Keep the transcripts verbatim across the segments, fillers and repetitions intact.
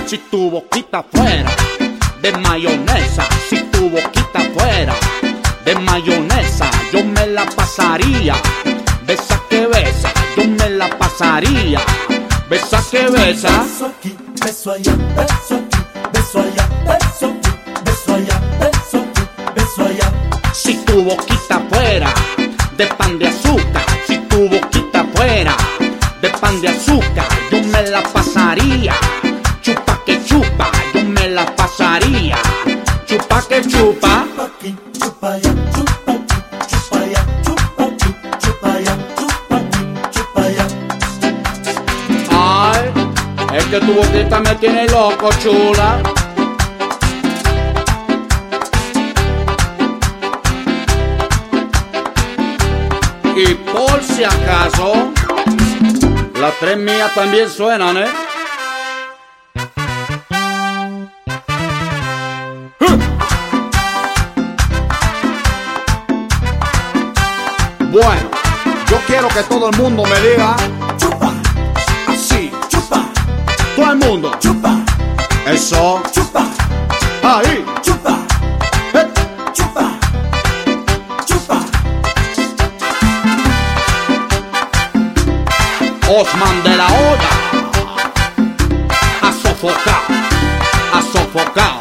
si tu boquita fuera de mayonesa, si tu boquita fuera de mayonesa, yo me la pasaría. Besa que besa, yo me la pasaría. Besa que besa. Beso aquí, beso allá, beso aquí, beso allá, beso aquí, beso allá, beso aquí, beso allá. Si tu boquita fuera de pan de azúcar, si tu boquita fuera de pan de azúcar, yo me la pasaría. Chupa que chupa, yo me la pasaría. Chupa que chupa. Chupa aquí, chupa allá, chupa aquí, chupa allá, chupa aquí, chupa allá, chupa aquí, chupa allá. Ay, es que tu boquita me tiene loco, chula. Y por si acaso, las tres mías también suenan, ¿eh? Bueno, yo quiero que todo el mundo me diga Chupa, así. chupa, Todo el mundo. chupa, Eso. chupa, Ahí. chupa, Eh. chupa, chupa. Osman de la olla. A sofocar. A sofocar.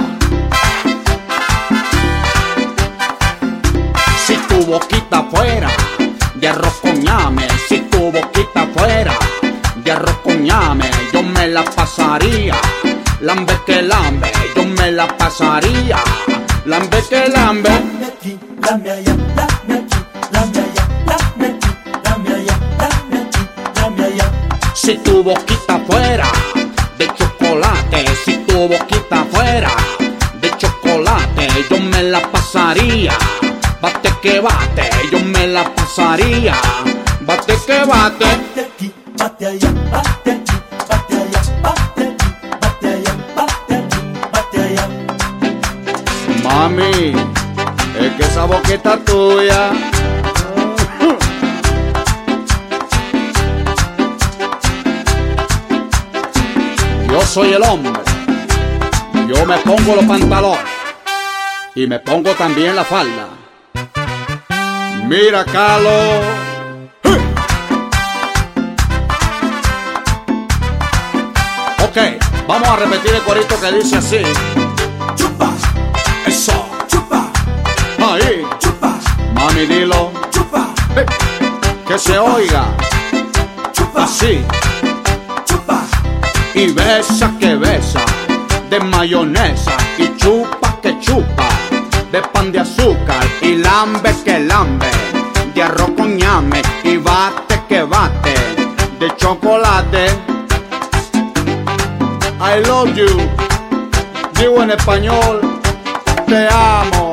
Si tu boquita fuera de arroz con ñame, si tu boquita fuera de arroz con ñame, yo me la pasaría. Lambe que lambe, yo me la pasaría. Lambe que lambe. Dame aquí, dame allá, dame aquí, dame allá, dame aquí, dame allá, dame aquí, dame allá. Si tu boquita fuera de chocolate, si tu boquita fuera de chocolate, yo me la pasaría. Bate que bate, yo me la pasaría. Bate que bate. Bate aquí, bate allá, bate aquí, bate allá, bate aquí, bate allá, bate aquí, bate allá. Mami, es que esa boquita tuya. Yo soy el hombre. Yo me pongo los pantalones y me pongo también la falda. Mira, Carlos. Ok, vamos a repetir el corito que dice así. Chupa, Eso. chupa, Ahí. chupa, Mami, dilo. chupa, Eh, Que se oiga. chupa, Así. chupa. Y besa que besa de mayonesa, y chupa que chupa de pan de azúcar, y lambe que lambe de arroz con ñame, y bate que bate de chocolate. I love you. Digo en español, te amo.